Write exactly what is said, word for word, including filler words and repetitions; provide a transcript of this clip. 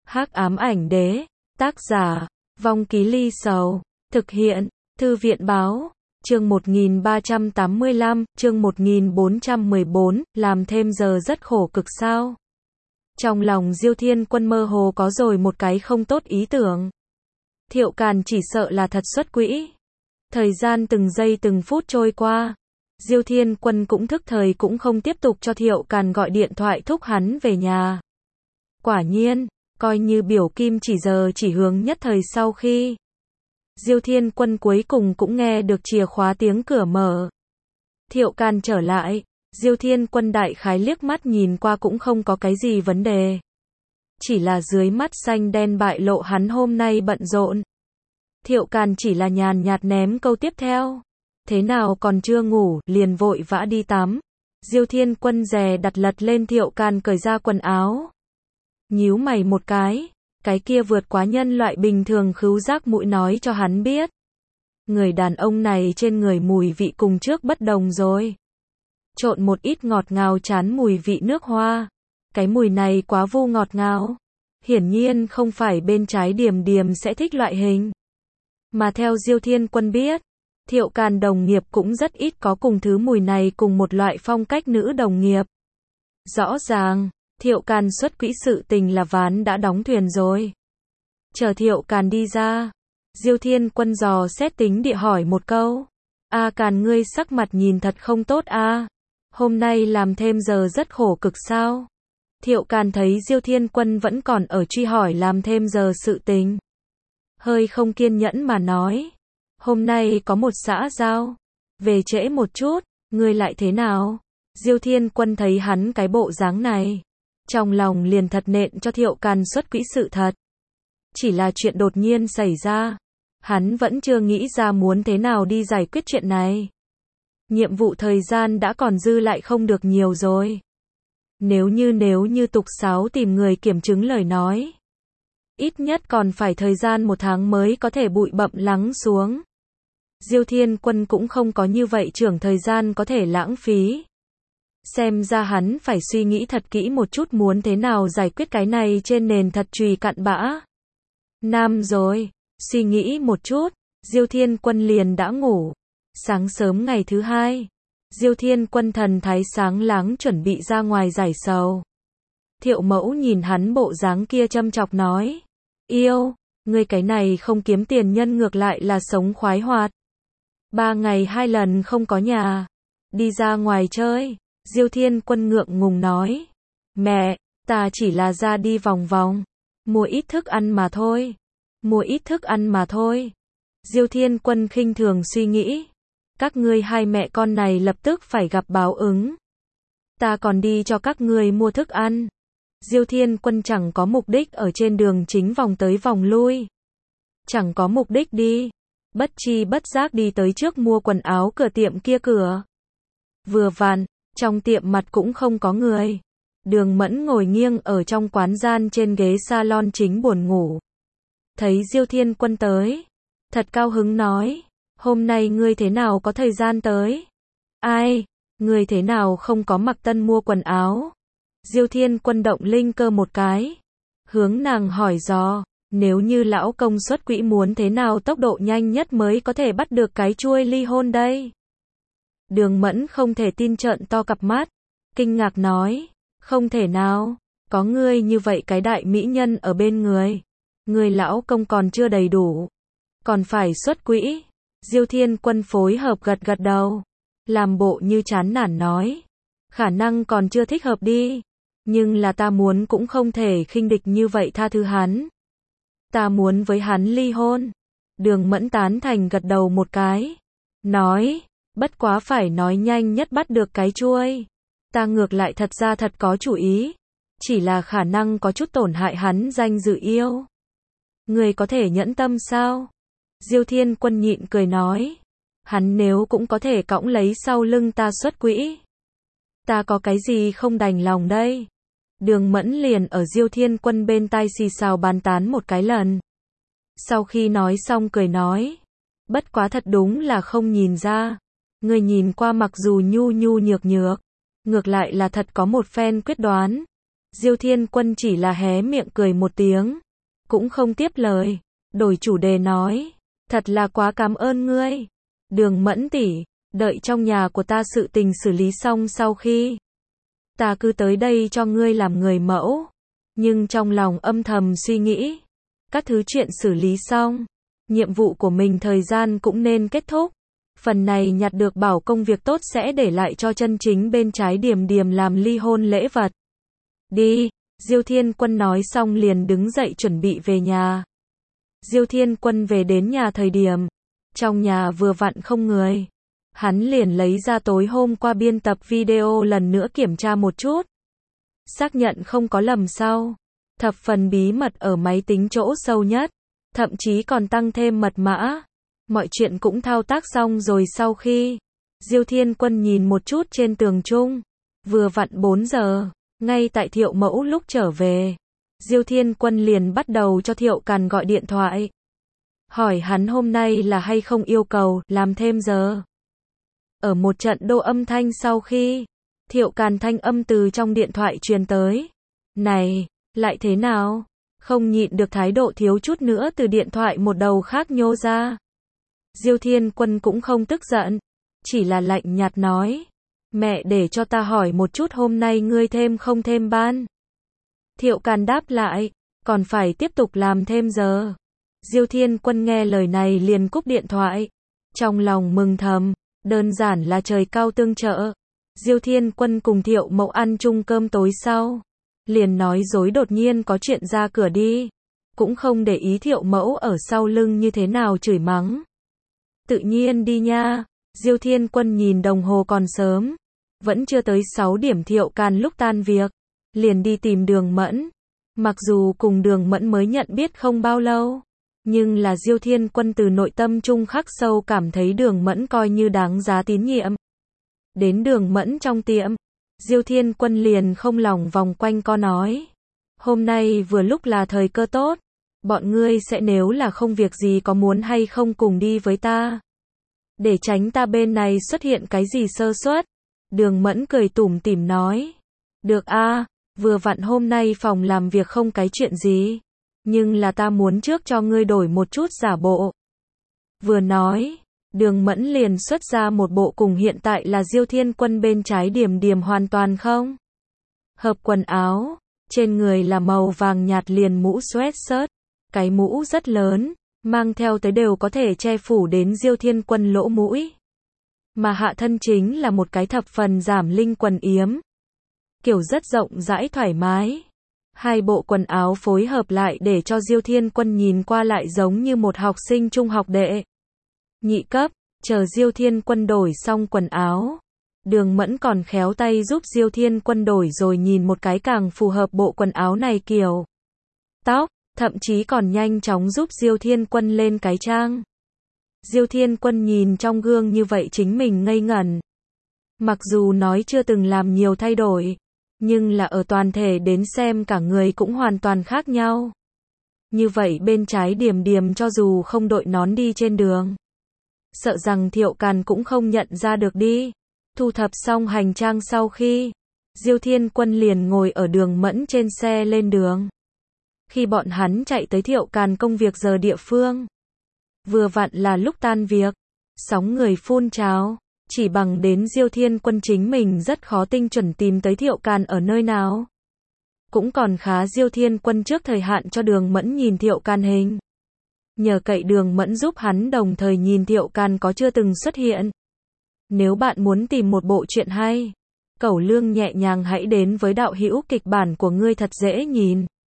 Hắc ám ảnh đế, tác giả, Vong Ký Ly Sầu, thực hiện, Thư viện báo, chương một nghìn ba trăm tám mươi lăm, chương một nghìn bốn trăm mười bốn, làm thêm giờ rất khổ cực sao? Trong lòng Diêu Thiên Quân mơ hồ có rồi một cái không tốt ý tưởng. Thiệu Càn chỉ sợ là thật xuất quỹ. Thời gian từng giây từng phút trôi qua. Diêu Thiên Quân cũng thức thời cũng không tiếp tục cho Thiệu Càn gọi điện thoại thúc hắn về nhà. Quả nhiên, coi như biểu kim chỉ giờ chỉ hướng nhất thời sau khi Diêu Thiên Quân cuối cùng cũng nghe được chìa khóa tiếng cửa mở. Thiệu Càn trở lại, Diêu Thiên Quân đại khái liếc mắt nhìn qua cũng không có cái gì vấn đề. Chỉ là dưới mắt xanh đen bại lộ hắn hôm nay bận rộn. Thiệu Càn chỉ là nhàn nhạt ném câu tiếp theo. Thế nào còn chưa ngủ, liền vội vã đi tắm. Diêu Thiên Quân dè đặt lật lên Thiệu Càn cởi ra quần áo. Nhíu mày một cái, cái kia vượt quá nhân loại bình thường khứu giác mũi nói cho hắn biết. Người đàn ông này trên người mùi vị cùng trước bất đồng rồi. Trộn một ít ngọt ngào chán mùi vị nước hoa. Cái mùi này quá vu ngọt ngào. Hiển nhiên không phải bên trái Điềm Điềm sẽ thích loại hình. Mà theo Diêu Thiên Quân biết, Thiệu Càn đồng nghiệp cũng rất ít có cùng thứ mùi này cùng một loại phong cách nữ đồng nghiệp. Rõ ràng, Thiệu Càn xuất quỹ sự tình là ván đã đóng thuyền rồi. Chờ Thiệu Càn đi ra, Diêu Thiên Quân dò xét tính địa hỏi một câu. A Càn ngươi sắc mặt nhìn thật không tốt a. Hôm nay làm thêm giờ rất khổ cực sao? Thiệu Càn thấy Diêu Thiên Quân vẫn còn ở truy hỏi làm thêm giờ sự tình. Hơi không kiên nhẫn mà nói. Hôm nay có một xã giao. Về trễ một chút, ngươi lại thế nào? Diêu Thiên Quân thấy hắn cái bộ dáng này. Trong lòng liền thật nện cho Thiệu Càn xuất quỹ sự thật. Chỉ là chuyện đột nhiên xảy ra. Hắn vẫn chưa nghĩ ra muốn thế nào đi giải quyết chuyện này. Nhiệm vụ thời gian đã còn dư lại không được nhiều rồi. Nếu như nếu như tục sáo tìm người kiểm chứng lời nói. Ít nhất còn phải thời gian một tháng mới có thể bụi bặm lắng xuống. Diêu Thiên Quân cũng không có như vậy trưởng thời gian có thể lãng phí. Xem ra hắn phải suy nghĩ thật kỹ một chút muốn thế nào giải quyết cái này trên nền thật chùy cặn bã. Nam rồi, suy nghĩ một chút, Diêu Thiên Quân liền đã ngủ. Sáng sớm ngày thứ hai, Diêu Thiên Quân thần thái sáng láng chuẩn bị ra ngoài giải sầu. Thiệu Mẫu nhìn hắn bộ dáng kia châm chọc nói. Yêu, ngươi cái này không kiếm tiền nhân ngược lại là sống khoái hoạt. Ba ngày hai lần không có nhà. Đi ra ngoài chơi. Diêu Thiên Quân ngượng ngùng nói. Mẹ, ta chỉ là ra đi vòng vòng. Mua ít thức ăn mà thôi. Mua ít thức ăn mà thôi. Diêu Thiên Quân khinh thường suy nghĩ. Các ngươi hai mẹ con này lập tức phải gặp báo ứng. Ta còn đi cho các ngươi mua thức ăn. Diêu Thiên Quân chẳng có mục đích ở trên đường chính vòng tới vòng lui. Chẳng có mục đích đi. Bất chi bất giác đi tới trước mua quần áo cửa tiệm kia cửa. Vừa vặn, trong tiệm mặt cũng không có người. Đường Mẫn ngồi nghiêng ở trong quán gian trên ghế salon chính buồn ngủ. Thấy Diêu Thiên Quân tới. Thật cao hứng nói. Hôm nay ngươi thế nào có thời gian tới? Ai? Ngươi thế nào không có mặc tân mua quần áo? Diêu Thiên Quân động linh cơ một cái. Hướng nàng hỏi dò. Nếu như lão công xuất quỹ muốn thế nào tốc độ nhanh nhất mới có thể bắt được cái chuôi ly hôn đây? Đường Mẫn không thể tin trợn to cặp mắt. Kinh ngạc nói. Không thể nào. Có ngươi như vậy cái đại mỹ nhân ở bên người. Người lão công còn chưa đầy đủ. Còn phải xuất quỹ. Diêu Thiên Quân phối hợp gật gật đầu. Làm bộ như chán nản nói. Khả năng còn chưa thích hợp đi. Nhưng là ta muốn cũng không thể khinh địch như vậy tha thứ hắn. Ta muốn với hắn ly hôn. Đường Mẫn tán thành gật đầu một cái. Nói. Bất quá phải nói nhanh nhất bắt được cái chuôi. Ta ngược lại thật ra thật có chủ ý. Chỉ là khả năng có chút tổn hại hắn danh dự yêu. Người có thể nhẫn tâm sao? Diêu Thiên Quân nhịn cười nói. Hắn nếu cũng có thể cõng lấy sau lưng ta xuất quỹ. Ta có cái gì không đành lòng đây? Đường Mẫn liền ở Diêu Thiên Quân bên tai xì xào bàn tán một cái lần. Sau khi nói xong cười nói. Bất quá thật đúng là không nhìn ra. Người nhìn qua mặc dù nhu nhu nhược nhược. Ngược lại là thật có một phen quyết đoán. Diêu Thiên Quân chỉ là hé miệng cười một tiếng, cũng không tiếp lời, đổi chủ đề nói, thật là quá cảm ơn ngươi. Đường Mẫn tỷ, đợi trong nhà của ta sự tình xử lý xong sau khi ta cứ tới đây cho ngươi làm người mẫu. Nhưng trong lòng âm thầm suy nghĩ, các thứ chuyện xử lý xong, nhiệm vụ của mình thời gian cũng nên kết thúc. Phần này nhặt được bảo công việc tốt sẽ để lại cho chân chính bên trái Điềm Điềm làm ly hôn lễ vật. Đi, Diêu Thiên Quân nói xong liền đứng dậy chuẩn bị về nhà. Diêu Thiên Quân về đến nhà thời điểm, trong nhà vừa vặn không người. Hắn liền lấy ra tối hôm qua biên tập video lần nữa kiểm tra một chút. Xác nhận không có lầm sau. Thập phần bí mật ở máy tính chỗ sâu nhất. Thậm chí còn tăng thêm mật mã. Mọi chuyện cũng thao tác xong rồi sau khi Diêu Thiên Quân nhìn một chút trên tường trung. Vừa vặn bốn giờ, ngay tại Thiệu Mẫu lúc trở về. Diêu Thiên Quân liền bắt đầu cho Thiệu Càn gọi điện thoại. Hỏi hắn hôm nay là hay không yêu cầu làm thêm giờ. Ở một trận đô âm thanh sau khi Thiệu Càn thanh âm từ trong điện thoại truyền tới. Này, lại thế nào? Không nhịn được thái độ thiếu chút nữa từ điện thoại một đầu khác nhô ra. Diêu Thiên Quân cũng không tức giận, chỉ là lạnh nhạt nói. Mẹ để cho ta hỏi một chút hôm nay ngươi thêm không thêm ban. Thiệu Càn đáp lại, còn phải tiếp tục làm thêm giờ. Diêu Thiên Quân nghe lời này liền cúp điện thoại. Trong lòng mừng thầm, đơn giản là trời cao tương trợ. Diêu Thiên Quân cùng Thiệu Mẫu ăn chung cơm tối sau. Liền nói dối đột nhiên có chuyện ra cửa đi. Cũng không để ý Thiệu Mẫu ở sau lưng như thế nào chửi mắng. Tự nhiên đi nha. Diêu Thiên Quân nhìn đồng hồ còn sớm. Vẫn chưa tới sáu điểm Thiệu Càn lúc tan việc. Liền đi tìm Đường Mẫn. Mặc dù cùng Đường Mẫn mới nhận biết không bao lâu. Nhưng là Diêu Thiên Quân từ nội tâm trung khắc sâu cảm thấy Đường Mẫn coi như đáng giá tín nhiệm. Đến Đường Mẫn trong tiệm. Diêu Thiên Quân liền không lòng vòng quanh co nói. Hôm nay vừa lúc là thời cơ tốt. Bọn ngươi sẽ nếu là không việc gì có muốn hay không cùng đi với ta. Để tránh ta bên này xuất hiện cái gì sơ suất. Đường Mẫn cười tủm tỉm nói. Được a, vừa vặn hôm nay phòng làm việc không cái chuyện gì. Nhưng là ta muốn trước cho ngươi đổi một chút giả bộ. Vừa nói, Đường Mẫn liền xuất ra một bộ cùng hiện tại là Diêu Thiên Quân bên trái Điềm Điềm hoàn toàn không hợp quần áo. Trên người là màu vàng nhạt liền mũ sweatshirt. Cái mũ rất lớn, mang theo tới đều có thể che phủ đến Diêu Thiên Quân lỗ mũi. Mà hạ thân chính là một cái thập phần giảm linh quần yếm. Kiểu rất rộng rãi thoải mái. Hai bộ quần áo phối hợp lại để cho Diêu Thiên Quân nhìn qua lại giống như một học sinh trung học đệ nhị cấp. Chờ Diêu Thiên Quân đổi xong quần áo, Đường Mẫn còn khéo tay giúp Diêu Thiên Quân đổi rồi nhìn một cái càng phù hợp bộ quần áo này kiểu tóc, thậm chí còn nhanh chóng giúp Diêu Thiên Quân lên cái trang. Diêu Thiên Quân nhìn trong gương như vậy chính mình ngây ngẩn. Mặc dù nói chưa từng làm nhiều thay đổi, nhưng là ở toàn thể đến xem cả người cũng hoàn toàn khác nhau. Như vậy bên trái Điềm Điềm cho dù không đội nón đi trên đường, sợ rằng Thiệu Càn cũng không nhận ra được đi. Thu thập xong hành trang sau khi, Diêu Thiên Quân liền ngồi ở Đường Mẫn trên xe lên đường. Khi bọn hắn chạy tới Thiệu Càn công việc giờ địa phương, vừa vặn là lúc tan việc, sóng người phun trào. Chỉ bằng đến Diêu Thiên Quân chính mình rất khó tinh chuẩn tìm tới Thiệu Càn ở nơi nào. Cũng còn khá Diêu Thiên Quân trước thời hạn cho Đường Mẫn nhìn Thiệu Càn hình. Nhờ cậy Đường Mẫn giúp hắn đồng thời nhìn Thiệu Càn có chưa từng xuất hiện. Nếu bạn muốn tìm một bộ truyện hay, cẩu lương nhẹ nhàng hãy đến với đạo hữu kịch bản của ngươi thật dễ nhìn.